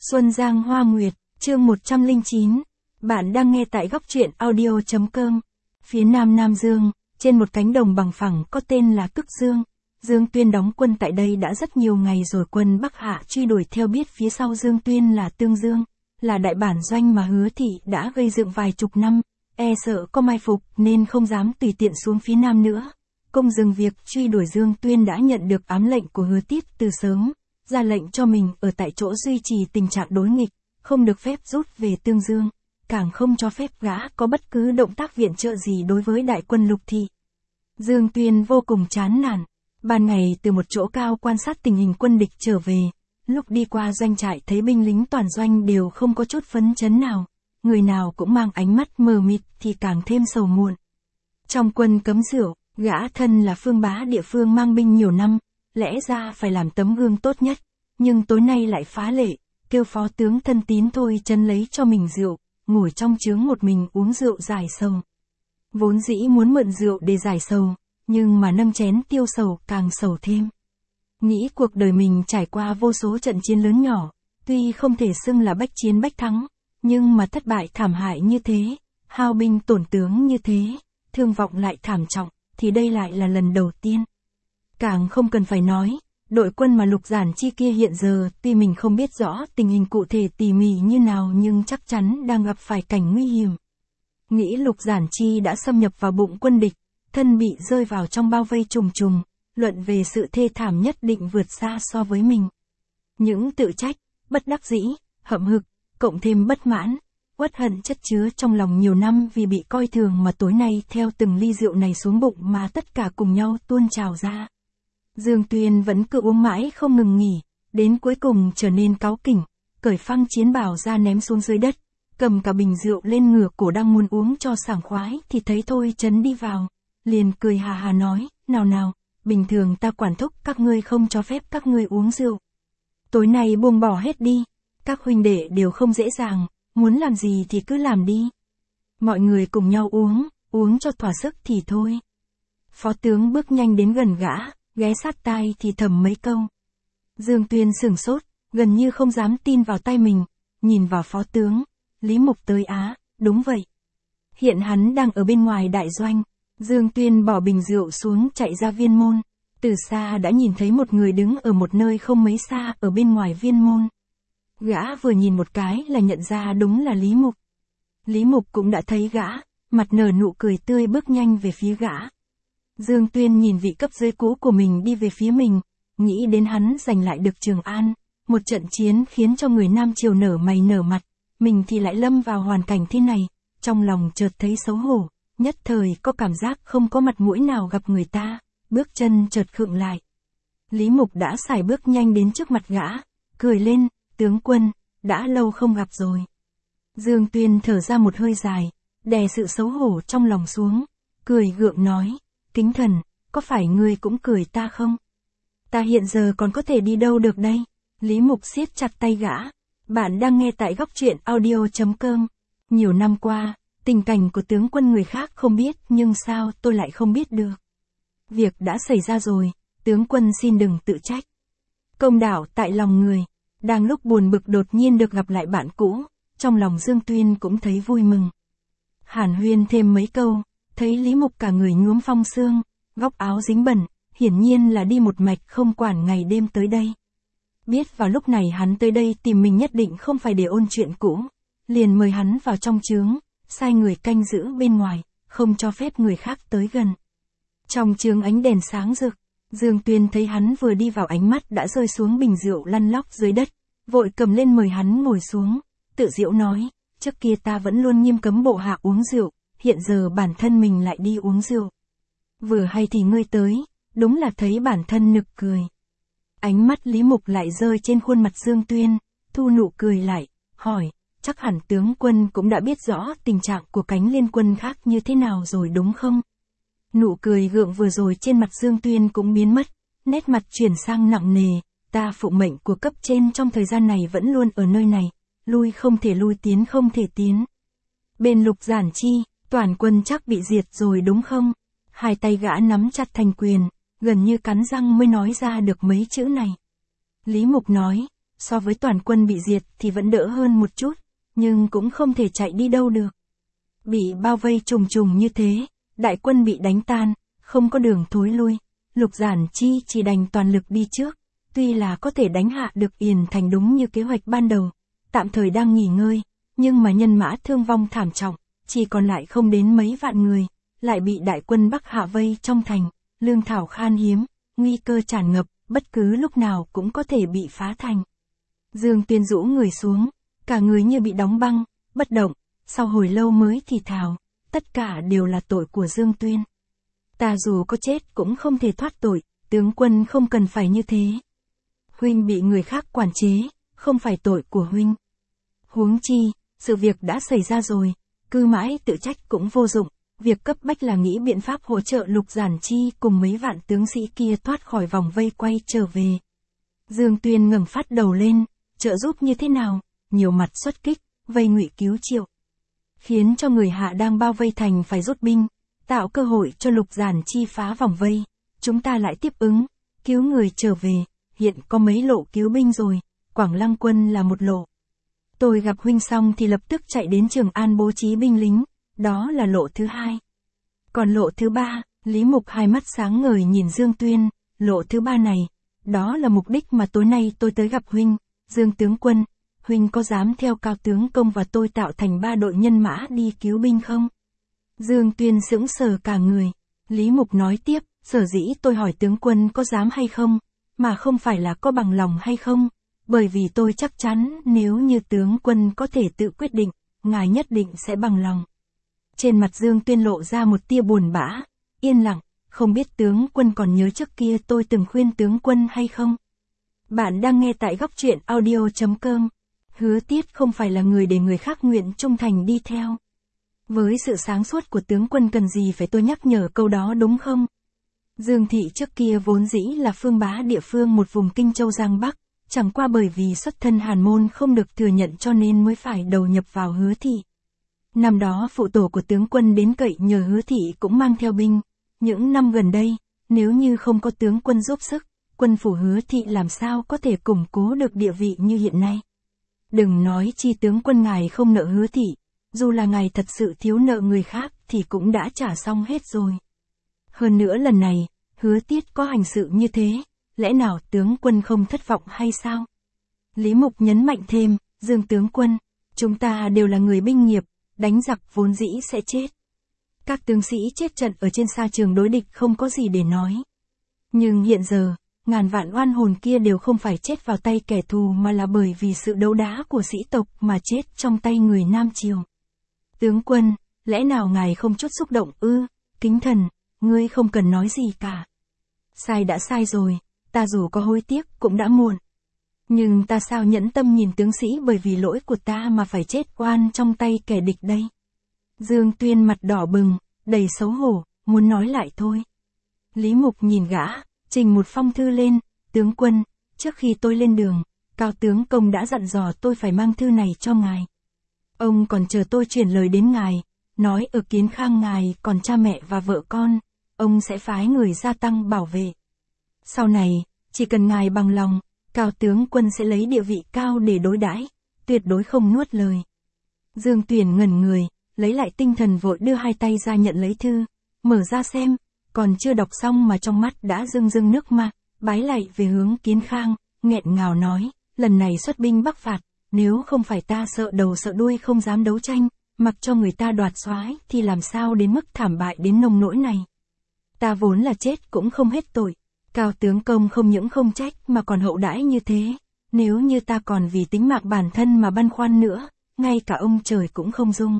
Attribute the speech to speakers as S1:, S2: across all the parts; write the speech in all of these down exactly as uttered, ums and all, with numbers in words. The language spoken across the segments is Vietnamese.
S1: Xuân Giang Hoa Nguyệt, chương một trăm lẻ chín. Bạn đang nghe tại góc truyện audio chấm com. Phía nam Nam Dương, trên một cánh đồng bằng phẳng có tên là Cức Dương. Dương Tuyên đóng quân tại đây đã rất nhiều ngày rồi, quân Bắc Hạ truy đuổi theo, biết phía sau Dương Tuyên là Tương Dương, là đại bản doanh mà Hứa Thị đã gây dựng vài chục năm, e sợ có mai phục nên không dám tùy tiện xuống phía nam nữa. Công dừng việc truy đuổi, Dương Tuyên đã nhận được ám lệnh của Hứa Tiếp từ sớm, ra lệnh cho mình ở tại chỗ duy trì tình trạng đối nghịch, không được phép rút về Tương Dương, càng không cho phép gã có bất cứ động tác viện trợ gì đối với đại quân Lục Thị. Dương Tuyên vô cùng chán nản, ban ngày từ một chỗ cao quan sát tình hình quân địch trở về, lúc đi qua doanh trại thấy binh lính toàn doanh đều không có chút phấn chấn nào, người nào cũng mang ánh mắt mờ mịt thì càng thêm sầu muộn. Trong quân cấm rượu, gã thân là phương bá địa phương mang binh nhiều năm, lẽ ra phải làm tấm gương tốt nhất, nhưng tối nay lại phá lệ, kêu phó tướng thân tín thôi chấn lấy cho mình rượu, ngồi trong trướng một mình uống rượu giải sầu. Vốn dĩ muốn mượn rượu để giải sầu, nhưng mà nâng chén tiêu sầu càng sầu thêm. Nghĩ cuộc đời mình trải qua vô số trận chiến lớn nhỏ, tuy không thể xưng là bách chiến bách thắng, nhưng mà thất bại thảm hại như thế, hao binh tổn tướng như thế, thương vọng lại thảm trọng, thì đây lại là lần đầu tiên. Càng không cần phải nói, đội quân mà Lục Giản Chi kia hiện giờ, tuy mình không biết rõ tình hình cụ thể tỉ mỉ như nào nhưng chắc chắn đang gặp phải cảnh nguy hiểm. Nghĩ Lục Giản Chi đã xâm nhập vào bụng quân địch, thân bị rơi vào trong bao vây trùng trùng, luận về sự thê thảm nhất định vượt xa so với mình. Những tự trách, bất đắc dĩ, hậm hực, cộng thêm bất mãn, uất hận chất chứa trong lòng nhiều năm vì bị coi thường mà tối nay theo từng ly rượu này xuống bụng mà tất cả cùng nhau tuôn trào ra. Dương Tuyên vẫn cứ uống mãi không ngừng nghỉ, đến cuối cùng trở nên cáu kỉnh, cởi phăng chiến bào ra ném xuống dưới đất, cầm cả bình rượu lên ngửa cổ đang muốn uống cho sảng khoái thì thấy Thôi Chấn đi vào, liền cười hà hà nói, nào nào, bình thường ta quản thúc các ngươi không cho phép các ngươi uống rượu. Tối nay buông bỏ hết đi, các huynh đệ đều không dễ dàng, muốn làm gì thì cứ làm đi. Mọi người cùng nhau uống, uống cho thỏa sức thì thôi. Phó tướng bước nhanh đến gần gã, ghé sát tai thì thầm mấy câu. Dương Tuyên sửng sốt, gần như không dám tin vào tai mình, nhìn vào phó tướng, Lý Mục tới á, đúng vậy. Hiện hắn đang ở bên ngoài đại doanh. Dương Tuyên bỏ bình rượu xuống chạy ra viên môn, từ xa đã nhìn thấy một người đứng ở một nơi không mấy xa ở bên ngoài viên môn. Gã vừa nhìn một cái là nhận ra đúng là Lý Mục. Lý Mục cũng đã thấy gã, mặt nở nụ cười tươi bước nhanh về phía gã. Dương Tuyên nhìn vị cấp dưới cũ của mình đi về phía mình, nghĩ đến hắn giành lại được Trường An, một trận chiến khiến cho người Nam Triều nở mày nở mặt, mình thì lại lâm vào hoàn cảnh thế này, trong lòng chợt thấy xấu hổ, nhất thời có cảm giác không có mặt mũi nào gặp người ta, bước chân chợt khựng lại. Lý Mục đã sải bước nhanh đến trước mặt gã, cười lên, tướng quân, đã lâu không gặp rồi. Dương Tuyên thở ra một hơi dài, đè sự xấu hổ trong lòng xuống, cười gượng nói, Kính Thần, có phải ngươi cũng cười ta không? Ta hiện giờ còn có thể đi đâu được đây? Lý Mục siết chặt tay gã. Bạn đang nghe tại góc truyện audio chấm com. Nhiều năm qua, tình cảnh của tướng quân người khác không biết nhưng sao tôi lại không biết được. Việc đã xảy ra rồi, tướng quân xin đừng tự trách. Công đạo tại lòng người, đang lúc buồn bực đột nhiên được gặp lại bạn cũ, trong lòng Dương Tuyên cũng thấy vui mừng. Hàn huyên thêm mấy câu, thấy Lý Mục cả người nhuốm phong sương, góc áo dính bẩn, hiển nhiên là đi một mạch không quản ngày đêm tới đây. Biết vào lúc này hắn tới đây tìm mình nhất định không phải để ôn chuyện cũ, liền mời hắn vào trong trướng, sai người canh giữ bên ngoài, không cho phép người khác tới gần. Trong trướng ánh đèn sáng rực, Dương Tuyên thấy hắn vừa đi vào ánh mắt đã rơi xuống bình rượu lăn lóc dưới đất, vội cầm lên mời hắn ngồi xuống, tự giễu nói, trước kia ta vẫn luôn nghiêm cấm bộ hạ uống rượu, hiện giờ bản thân mình lại đi uống rượu. Vừa hay thì ngươi tới, đúng là thấy bản thân nực cười. Ánh mắt Lý Mục lại rơi trên khuôn mặt Dương Tuyên, thu nụ cười lại, hỏi, chắc hẳn tướng quân cũng đã biết rõ tình trạng của cánh liên quân khác như thế nào rồi đúng không? Nụ cười gượng vừa rồi trên mặt Dương Tuyên cũng biến mất, nét mặt chuyển sang nặng nề, ta phụng mệnh của cấp trên trong thời gian này vẫn luôn ở nơi này, lui không thể lui tiến không thể tiến. Bên Lục Giản Chi, toàn quân chắc bị diệt rồi đúng không? Hai tay gã nắm chặt thành quyền, gần như cắn răng mới nói ra được mấy chữ này. Lý Mục nói, so với toàn quân bị diệt thì vẫn đỡ hơn một chút, nhưng cũng không thể chạy đi đâu được. Bị bao vây trùng trùng như thế, đại quân bị đánh tan, không có đường thối lui, Lục Giản Chi chỉ đành toàn lực đi trước, tuy là có thể đánh hạ được Yền Thành đúng như kế hoạch ban đầu, tạm thời đang nghỉ ngơi, nhưng mà nhân mã thương vong thảm trọng, chỉ còn lại không đến mấy vạn người, lại bị đại quân Bắc hạ vây trong thành, lương thảo khan hiếm, nguy cơ tràn ngập, bất cứ lúc nào cũng có thể bị phá thành. Dương Tuyên rũ người xuống, cả người như bị đóng băng, bất động, sau hồi lâu mới thì thào, tất cả đều là tội của Dương Tuyên. Ta dù có chết cũng không thể thoát tội, tướng quân không cần phải như thế. Huynh bị người khác quản chế, không phải tội của huynh. Huống chi, sự việc đã xảy ra rồi, cứ mãi tự trách cũng vô dụng, việc cấp bách là nghĩ biện pháp hỗ trợ Lục Giản Chi cùng mấy vạn tướng sĩ kia thoát khỏi vòng vây quay trở về. Dương Tuyên ngẩng phát đầu lên, trợ giúp như thế nào, nhiều mặt xuất kích, vây ngụy cứu triệu. Khiến cho người Hạ đang bao vây thành phải rút binh, tạo cơ hội cho Lục Giản Chi phá vòng vây, chúng ta lại tiếp ứng, cứu người trở về, hiện có mấy lộ cứu binh rồi, Quảng Lăng quân là một lộ. Tôi gặp huynh xong thì lập tức chạy đến Trường An bố trí binh lính, đó là lộ thứ hai. Còn lộ thứ ba, Lý Mục hai mắt sáng ngời nhìn Dương Tuyên, lộ thứ ba này, đó là mục đích mà tối nay tôi tới gặp huynh, Dương tướng quân, huynh có dám theo Cao tướng công và tôi tạo thành ba đội nhân mã đi cứu binh không? Dương Tuyên sững sờ cả người, Lý Mục nói tiếp, sở dĩ tôi hỏi tướng quân có dám hay không, mà không phải là có bằng lòng hay không, bởi vì tôi chắc chắn nếu như tướng quân có thể tự quyết định, ngài nhất định sẽ bằng lòng. Trên mặt Dương Tuyên lộ ra một tia buồn bã, yên lặng, không biết tướng quân còn nhớ trước kia tôi từng khuyên tướng quân hay không? Bạn đang nghe tại góc truyện audio chấm com. Hứa Tiết không phải là người để người khác nguyện trung thành đi theo. Với sự sáng suốt của tướng quân cần gì phải tôi nhắc nhở câu đó đúng không? Dương Thị trước kia vốn dĩ là phương bá địa phương một vùng Kinh Châu Giang Bắc, chẳng qua bởi vì xuất thân Hàn môn không được thừa nhận cho nên mới phải đầu nhập vào Hứa Thị. Năm đó phụ tổ của tướng quân đến cậy nhờ Hứa Thị cũng mang theo binh. Những năm gần đây, nếu như không có tướng quân giúp sức, quân phủ Hứa Thị làm sao có thể củng cố được địa vị như hiện nay. Đừng nói chi tướng quân ngài không nợ Hứa Thị, dù là ngài thật sự thiếu nợ người khác thì cũng đã trả xong hết rồi. Hơn nữa lần này, Hứa Tiết có hành sự như thế, lẽ nào tướng quân không thất vọng hay sao? Lý Mục nhấn mạnh thêm, Dương tướng quân, chúng ta đều là người binh nghiệp, đánh giặc vốn dĩ sẽ chết. Các tướng sĩ chết trận ở trên sa trường đối địch không có gì để nói. Nhưng hiện giờ, ngàn vạn oan hồn kia đều không phải chết vào tay kẻ thù mà là bởi vì sự đấu đá của sĩ tộc mà chết trong tay người Nam Triều. Tướng quân, lẽ nào ngài không chút xúc động ư? Kính thần, ngươi không cần nói gì cả. Sai đã sai rồi, ta dù có hối tiếc cũng đã muộn. Nhưng ta sao nhẫn tâm nhìn tướng sĩ bởi vì lỗi của ta mà phải chết oan trong tay kẻ địch đây? Dương Tuyên mặt đỏ bừng, đầy xấu hổ, muốn nói lại thôi. Lý Mục nhìn gã, trình một phong thư lên, tướng quân, trước khi tôi lên đường, Cao tướng công đã dặn dò tôi phải mang thư này cho ngài. Ông còn chờ tôi chuyển lời đến ngài, nói ở Kiến Khang ngài còn cha mẹ và vợ con, ông sẽ phái người gia tăng bảo vệ. Sau này, chỉ cần ngài bằng lòng, Cao tướng quân sẽ lấy địa vị cao để đối đãi, tuyệt đối không nuốt lời. Dương Tuyển ngẩn người, lấy lại tinh thần vội đưa hai tay ra nhận lấy thư, mở ra xem, còn chưa đọc xong mà trong mắt đã rưng rưng nước mắt, bái lạy về hướng Kiến Khang, nghẹn ngào nói, lần này xuất binh bắc phạt, nếu không phải ta sợ đầu sợ đuôi không dám đấu tranh, mặc cho người ta đoạt soái thì làm sao đến mức thảm bại đến nông nỗi này. Ta vốn là chết cũng không hết tội, Cao tướng công không những không trách mà còn hậu đãi như thế, nếu như ta còn vì tính mạng bản thân mà băn khoăn nữa, ngay cả ông trời cũng không dung.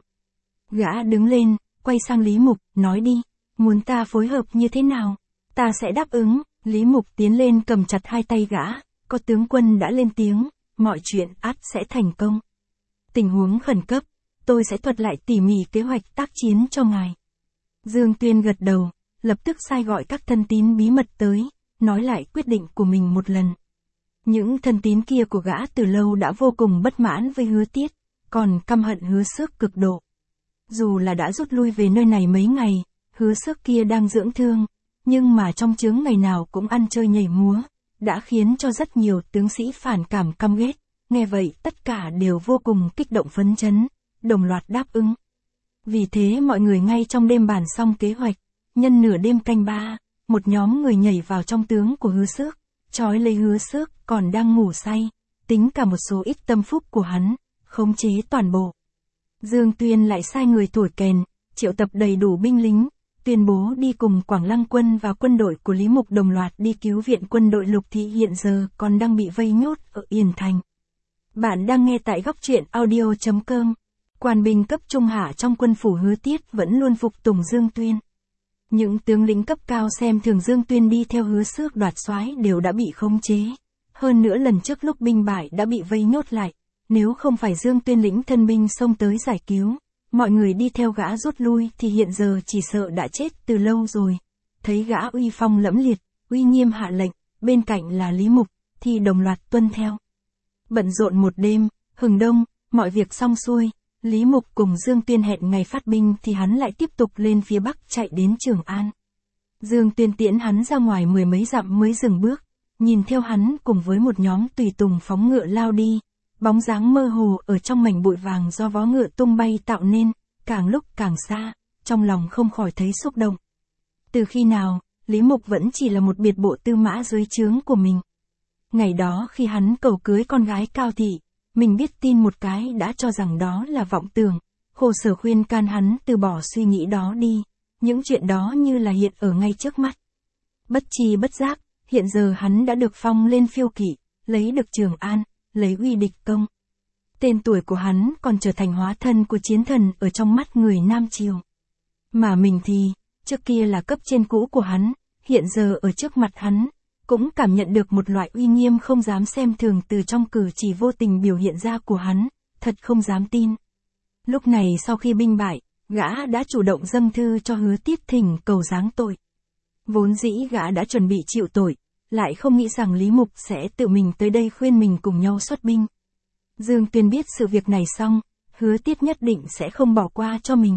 S1: Gã đứng lên, quay sang Lý Mục, nói đi, muốn ta phối hợp như thế nào, ta sẽ đáp ứng. Lý Mục tiến lên cầm chặt hai tay gã, có tướng quân đã lên tiếng, mọi chuyện ắt sẽ thành công. Tình huống khẩn cấp, tôi sẽ thuật lại tỉ mỉ kế hoạch tác chiến cho ngài. Dương Tuyên gật đầu, lập tức sai gọi các thân tín bí mật tới, nói lại quyết định của mình một lần. Những thân tín kia của gã từ lâu đã vô cùng bất mãn với Hứa Tiết, còn căm hận Hứa Xước cực độ. Dù là đã rút lui về nơi này mấy ngày, Hứa Xước kia đang dưỡng thương, nhưng mà trong chướng ngày nào cũng ăn chơi nhảy múa, đã khiến cho rất nhiều tướng sĩ phản cảm căm ghét, nghe vậy tất cả đều vô cùng kích động phấn chấn, đồng loạt đáp ứng. Vì thế mọi người ngay trong đêm bàn xong kế hoạch, nhân nửa đêm canh ba, một nhóm người nhảy vào trong tướng của Hứa Xước, trói lấy Hứa Xước còn đang ngủ say, tính cả một số ít tâm phúc của hắn, khống chế toàn bộ. Dương Tuyên lại sai người thổi kèn, triệu tập đầy đủ binh lính, tuyên bố đi cùng Quảng Lăng quân và quân đội của Lý Mục đồng loạt đi cứu viện quân đội Lục Thị hiện giờ còn đang bị vây nhốt ở Yên Thành. Bạn đang nghe tại góc truyện audio chấm com. Quan binh cấp trung hạ trong quân phủ Hứa Tiết vẫn luôn phục tùng Dương Tuyên. Những tướng lĩnh cấp cao xem thường Dương Tuyên đi theo Hứa Xước đoạt soái đều đã bị khống chế. Hơn nữa lần trước lúc binh bại đã bị vây nhốt lại, nếu không phải Dương Tuyên lĩnh thân binh xông tới giải cứu, mọi người đi theo gã rút lui thì hiện giờ chỉ sợ đã chết từ lâu rồi. Thấy gã uy phong lẫm liệt, uy nghiêm hạ lệnh, bên cạnh là Lý Mục, thì đồng loạt tuân theo. Bận rộn một đêm, hừng đông, mọi việc xong xuôi, Lý Mục cùng Dương Tuyên hẹn ngày phát binh thì hắn lại tiếp tục lên phía bắc chạy đến Trường An. Dương Tuyên tiễn hắn ra ngoài mười mấy dặm mới dừng bước, nhìn theo hắn cùng với một nhóm tùy tùng phóng ngựa lao đi, bóng dáng mơ hồ ở trong mảnh bụi vàng do vó ngựa tung bay tạo nên, càng lúc càng xa, trong lòng không khỏi thấy xúc động. Từ khi nào, Lý Mục vẫn chỉ là một biệt bộ tư mã dưới trướng của mình. Ngày đó khi hắn cầu cưới con gái Cao Thị, mình biết tin một cái đã cho rằng đó là vọng tưởng, khổ sở khuyên can hắn từ bỏ suy nghĩ đó đi, những chuyện đó như là hiện ở ngay trước mắt. Bất tri bất giác, hiện giờ hắn đã được phong lên phiêu kỵ, lấy được Trường An, lấy uy địch công. Tên tuổi của hắn còn trở thành hóa thân của chiến thần ở trong mắt người Nam Triều. Mà mình thì, trước kia là cấp trên cũ của hắn, hiện giờ ở trước mặt hắn, cũng cảm nhận được một loại uy nghiêm không dám xem thường từ trong cử chỉ vô tình biểu hiện ra của hắn, thật không dám tin. Lúc này sau khi binh bại, gã đã chủ động dâng thư cho Hứa Tiết thỉnh cầu giáng tội. Vốn dĩ gã đã chuẩn bị chịu tội, lại không nghĩ rằng Lý Mục sẽ tự mình tới đây khuyên mình cùng nhau xuất binh. Dương Tuyên biết sự việc này xong, Hứa Tiết nhất định sẽ không bỏ qua cho mình.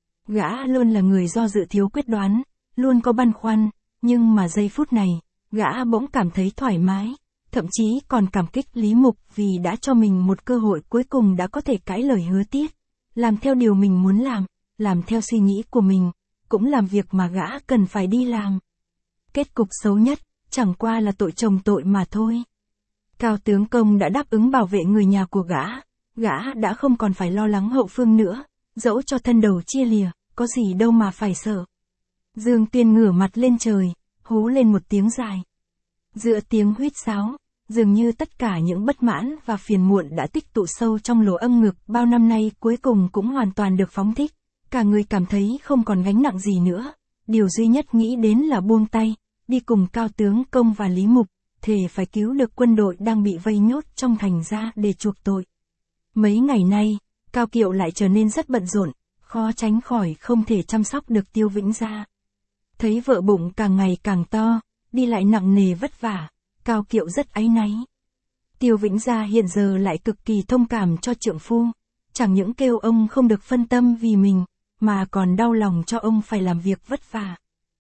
S1: Gã luôn là người do dự thiếu quyết đoán, luôn có băn khoăn, nhưng mà giây phút này, gã bỗng cảm thấy thoải mái, thậm chí còn cảm kích Lý Mục vì đã cho mình một cơ hội cuối cùng đã có thể cãi lời Hứa Tiết, làm theo điều mình muốn làm, làm theo suy nghĩ của mình, cũng làm việc mà gã cần phải đi làm. Kết cục xấu nhất, chẳng qua là tội chồng tội mà thôi. Cao tướng công đã đáp ứng bảo vệ người nhà của gã, gã đã không còn phải lo lắng hậu phương nữa, dẫu cho thân đầu chia lìa, có gì đâu mà phải sợ. Dương Tuyên ngửa mặt lên trời, hú lên một tiếng dài. Giữa tiếng huýt sáo, dường như tất cả những bất mãn và phiền muộn đã tích tụ sâu trong lỗ âm ngực bao năm nay cuối cùng cũng hoàn toàn được phóng thích, cả người cảm thấy không còn gánh nặng gì nữa, điều duy nhất nghĩ đến là buông tay, đi cùng Cao tướng công và Lý Mục, thề phải cứu được quân đội đang bị vây nhốt trong thành ra để chuộc tội. Mấy ngày nay, Cao Kiệu lại trở nên rất bận rộn, khó tránh khỏi không thể chăm sóc được Tiêu Vĩnh Gia. Thấy vợ bụng càng ngày càng to, đi lại nặng nề vất vả, Cao Kiệu rất áy náy. Tiêu Vĩnh Gia hiện giờ lại cực kỳ thông cảm cho trượng phu, chẳng những kêu ông không được phân tâm vì mình, mà còn đau lòng cho ông phải làm việc vất vả.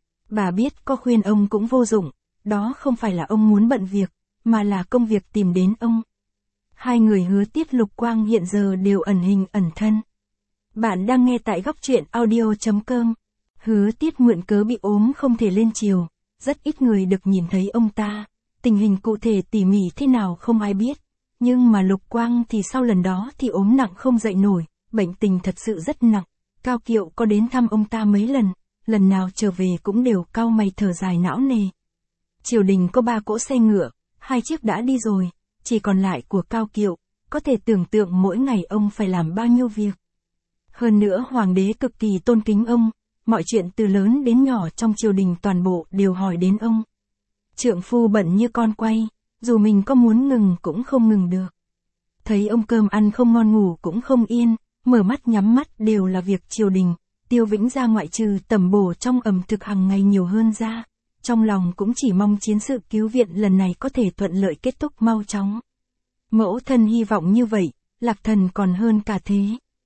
S1: Bà biết có khuyên ông cũng vô dụng, đó không phải là ông muốn bận việc, mà là công việc tìm đến ông. Hai người Hứa Tiết Lục Quang hiện giờ đều ẩn hình ẩn thân. Bạn đang nghe tại góc truyện audio chấm com. Hứa Tiết mượn cớ bị ốm không thể lên triều, rất ít người được nhìn thấy ông ta, tình hình cụ thể tỉ mỉ thế nào không ai biết, nhưng mà Lục Quang thì sau lần đó thì ốm nặng không dậy nổi, bệnh tình thật sự rất nặng. Cao Kiệu có đến thăm ông ta mấy lần, lần nào trở về cũng đều cau mày thở dài não nề. Triều đình có ba cỗ xe ngựa, hai chiếc đã đi rồi, chỉ còn lại của Cao Kiệu, có thể tưởng tượng mỗi ngày ông phải làm bao nhiêu việc. Hơn nữa hoàng đế cực kỳ tôn kính ông, mọi chuyện từ lớn đến nhỏ trong triều đình toàn bộ đều hỏi đến ông. Trượng phu bận như con quay, dù mình có muốn ngừng cũng không ngừng được. Thấy ông cơm ăn không ngon ngủ cũng không yên, mở mắt nhắm mắt đều là việc triều đình, Tiêu Vĩnh Gia ngoại trừ tầm bổ trong ẩm thực hàng ngày nhiều hơn ra, trong lòng cũng chỉ mong chiến sự cứu viện lần này có thể thuận lợi kết thúc mau chóng. Mẫu thân hy vọng như vậy, Lạc Thần còn hơn cả thế.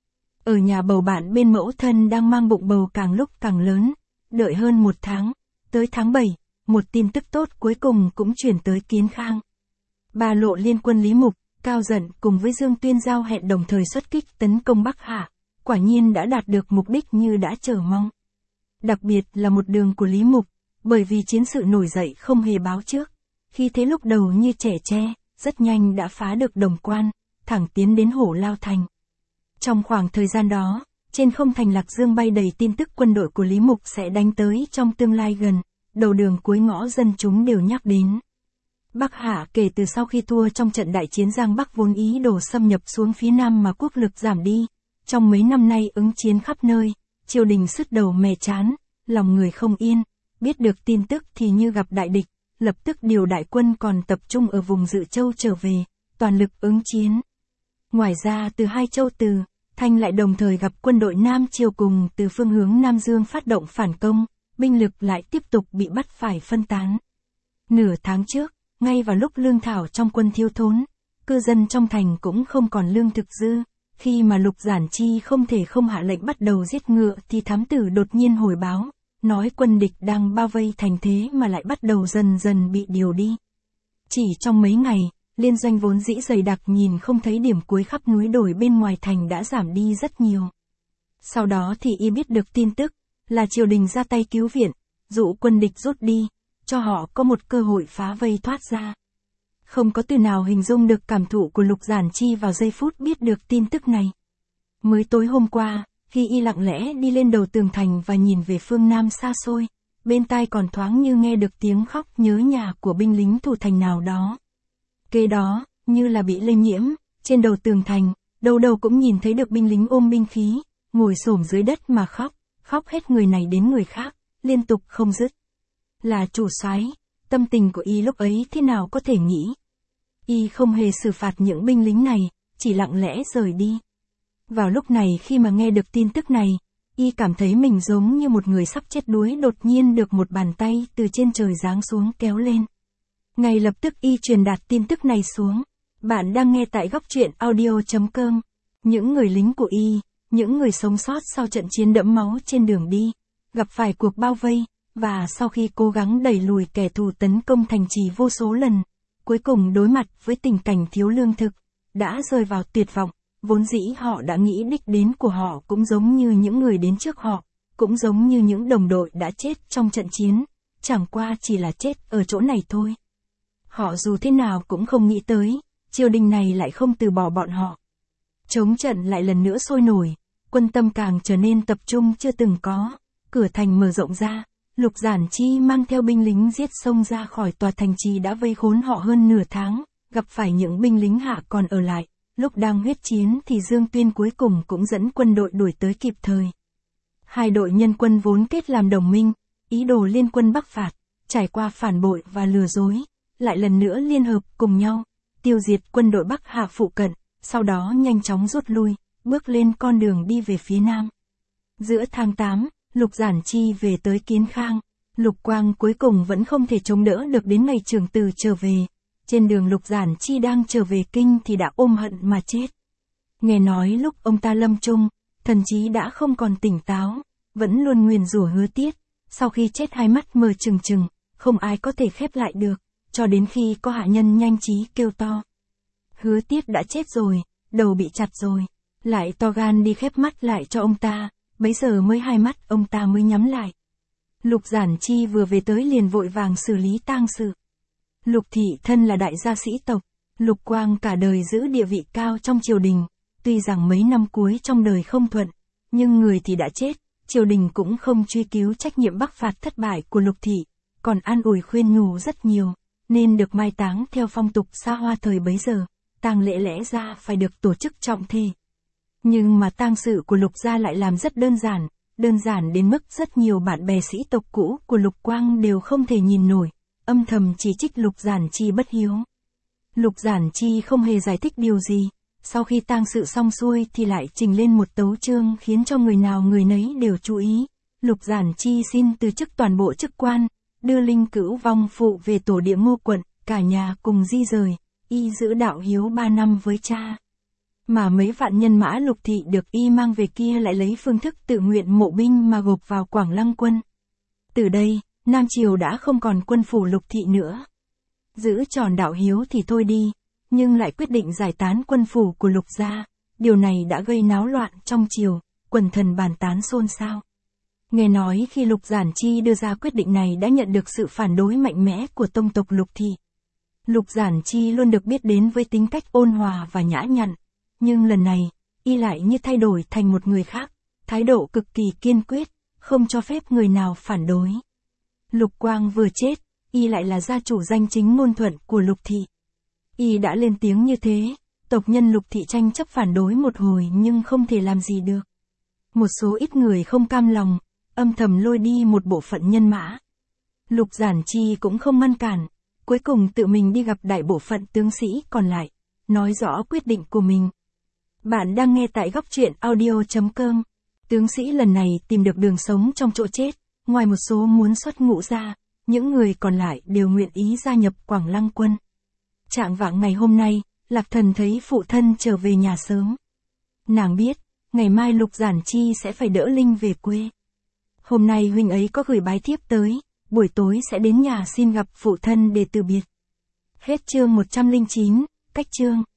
S1: Ở nhà bầu bạn bên mẫu thân đang mang bụng bầu càng lúc càng lớn, đợi hơn một tháng, tới tháng bảy, một tin tức tốt cuối cùng cũng chuyển tới Kiến Khang. Ba lộ liên quân Lý Mục, Cao Dận cùng với Dương Tuyên giao hẹn đồng thời xuất kích tấn công Bắc Hạ, quả nhiên đã đạt được mục đích như đã chờ mong. Đặc biệt là một đường của Lý Mục, bởi vì chiến sự nổi dậy không hề báo trước, khi thế lúc đầu như trẻ tre, rất nhanh đã phá được Đồng Quan, thẳng tiến đến Hổ Lao Thành. Trong khoảng thời gian đó, trên không thành Lạc Dương bay đầy tin tức quân đội của Lý Mục sẽ đánh tới trong tương lai gần, đầu đường cuối ngõ dân chúng đều nhắc đến. Bắc Hạ kể từ sau khi thua trong trận đại chiến Giang Bắc vốn ý đồ xâm nhập xuống phía Nam mà quốc lực giảm đi, trong mấy năm nay ứng chiến khắp nơi, triều đình sứt đầu mẻ chán, lòng người không yên, biết được tin tức thì như gặp đại địch, lập tức điều đại quân còn tập trung ở vùng Dự Châu trở về, toàn lực ứng chiến. Ngoài ra từ hai châu Từ, Thanh lại đồng thời gặp quân đội Nam Triều cùng từ phương hướng Nam Dương phát động phản công, binh lực lại tiếp tục bị bắt phải phân tán. Nửa tháng trước, ngay vào lúc lương thảo trong quân thiếu thốn, cư dân trong thành cũng không còn lương thực dư, khi mà Lục Giản Chi không thể không hạ lệnh bắt đầu giết ngựa thì thám tử đột nhiên hồi báo, nói quân địch đang bao vây thành thế mà lại bắt đầu dần dần bị điều đi. Chỉ trong mấy ngày, liên doanh vốn dĩ dày đặc nhìn không thấy điểm cuối khắp núi đồi bên ngoài thành đã giảm đi rất nhiều. Sau đó thì y biết được tin tức, là triều đình ra tay cứu viện, dụ quân địch rút đi, cho họ có một cơ hội phá vây thoát ra. Không có từ nào hình dung được cảm thụ của Lục Giản Chi vào giây phút biết được tin tức này. Mới tối hôm qua, khi y lặng lẽ đi lên đầu tường thành và nhìn về phương Nam xa xôi, bên tai còn thoáng như nghe được tiếng khóc nhớ nhà của binh lính thủ thành nào đó. Kế đó, như là bị lây nhiễm, trên đầu tường thành, đâu đâu cũng nhìn thấy được binh lính ôm binh khí, ngồi xổm dưới đất mà khóc, khóc hết người này đến người khác, liên tục không dứt. Là chủ soái, tâm tình của y lúc ấy thế nào có thể nghĩ. Y không hề xử phạt những binh lính này, chỉ lặng lẽ rời đi. Vào lúc này khi mà nghe được tin tức này, y cảm thấy mình giống như một người sắp chết đuối đột nhiên được một bàn tay từ trên trời giáng xuống kéo lên. Ngay lập tức y truyền đạt tin tức này xuống. Bạn đang nghe tại góc truyện audio chấm com. Những người lính của y, những người sống sót sau trận chiến đẫm máu trên đường đi, gặp phải cuộc bao vây, và sau khi cố gắng đẩy lùi kẻ thù tấn công thành trì vô số lần, cuối cùng đối mặt với tình cảnh thiếu lương thực, đã rơi vào tuyệt vọng. Vốn dĩ họ đã nghĩ đích đến của họ cũng giống như những người đến trước họ, cũng giống như những đồng đội đã chết trong trận chiến, chẳng qua chỉ là chết ở chỗ này thôi. Họ dù thế nào cũng không nghĩ tới, triều đình này lại không từ bỏ bọn họ. Chống trận lại lần nữa sôi nổi, quân tâm càng trở nên tập trung chưa từng có, cửa thành mở rộng ra, Lục Giản Chi mang theo binh lính giết xông ra khỏi tòa thành trì đã vây khốn họ hơn nửa tháng, gặp phải những binh lính Hạ còn ở lại. Lúc đang huyết chiến thì Dương Tuyên cuối cùng cũng dẫn quân đội đuổi tới kịp thời. Hai đội nhân quân vốn kết làm đồng minh, ý đồ liên quân bắc phạt, trải qua phản bội và lừa dối, lại lần nữa liên hợp cùng nhau, tiêu diệt quân đội Bắc Hạ phụ cận, sau đó nhanh chóng rút lui, bước lên con đường đi về phía Nam. Giữa tháng tám, Lục Giản Chi về tới Kiến Khang, Lục Quang cuối cùng vẫn không thể chống đỡ được đến ngày Trường Từ trở về. Trên đường Lục Giản Chi đang trở về kinh thì đã ôm hận mà chết. Nghe nói lúc ông ta lâm chung, thần trí đã không còn tỉnh táo, vẫn luôn nguyền rủa Hứa Tiết, sau khi chết hai mắt mờ trừng trừng, không ai có thể khép lại được, cho đến khi có hạ nhân nhanh trí kêu to. Hứa Tiết đã chết rồi, đầu bị chặt rồi, lại to gan đi khép mắt lại cho ông ta, bấy giờ mới hai mắt ông ta mới nhắm lại. Lục Giản Chi vừa về tới liền vội vàng xử lý tang sự. Lục Thị thân là đại gia sĩ tộc, Lục Quang cả đời giữ địa vị cao trong triều đình, tuy rằng mấy năm cuối trong đời không thuận, nhưng người thì đã chết, triều đình cũng không truy cứu trách nhiệm bắc phạt thất bại của Lục Thị, còn an ủi khuyên nhủ rất nhiều, nên được mai táng theo phong tục xa hoa thời bấy giờ, tang lễ lẽ ra phải được tổ chức trọng thể. Nhưng mà tang sự của Lục gia lại làm rất đơn giản, đơn giản đến mức rất nhiều bạn bè sĩ tộc cũ của Lục Quang đều không thể nhìn nổi, âm thầm chỉ trích Lục Giản Chi bất hiếu. Lục Giản Chi không hề giải thích điều gì, sau khi tang sự xong xuôi thì lại trình lên một tấu chương khiến cho người nào người nấy đều chú ý. Lục Giản Chi xin từ chức toàn bộ chức quan, đưa Linh Cữu vong phụ về tổ địa Ngô quận, cả nhà cùng di rời, y giữ đạo hiếu ba năm với cha. Mà mấy vạn nhân mã Lục Thị được y mang về kia lại lấy phương thức tự nguyện mộ binh mà gộp vào Quảng Lăng quân. Từ đây, Nam Triều đã không còn quân phủ Lục thị nữa. Giữ tròn đạo hiếu thì thôi đi, nhưng lại quyết định giải tán quân phủ của Lục gia. Điều này đã gây náo loạn trong triều, quần thần bàn tán xôn xao. Nghe nói khi Lục Giản Chi đưa ra quyết định này đã nhận được sự phản đối mạnh mẽ của tông tộc Lục thị. Lục Giản Chi luôn được biết đến với tính cách ôn hòa và nhã nhặn, nhưng lần này, y lại như thay đổi thành một người khác, thái độ cực kỳ kiên quyết, không cho phép người nào phản đối. Lục Quang vừa chết, y lại là gia chủ danh chính ngôn thuận của Lục thị. Y đã lên tiếng như thế, tộc nhân Lục thị tranh chấp phản đối một hồi nhưng không thể làm gì được. Một số ít người không cam lòng, âm thầm lôi đi một bộ phận nhân mã. Lục Giản Chi cũng không ngăn cản, cuối cùng tự mình đi gặp đại bộ phận tướng sĩ còn lại, nói rõ quyết định của mình. Bạn đang nghe tại góc truyện audio chấm com. Tướng sĩ lần này tìm được đường sống trong chỗ chết, ngoài một số muốn xuất ngũ ra, những người còn lại đều nguyện ý gia nhập Quảng Lăng quân. Trạng vạng ngày hôm nay, Lạc Thần thấy phụ thân trở về nhà sớm. Nàng biết, ngày mai Lục Giản Chi sẽ phải đỡ Linh về quê. Hôm nay huynh ấy có gửi bái thiếp tới, buổi tối sẽ đến nhà xin gặp phụ thân để từ biệt. Hết chương một trăm lẻ chín, cách chương.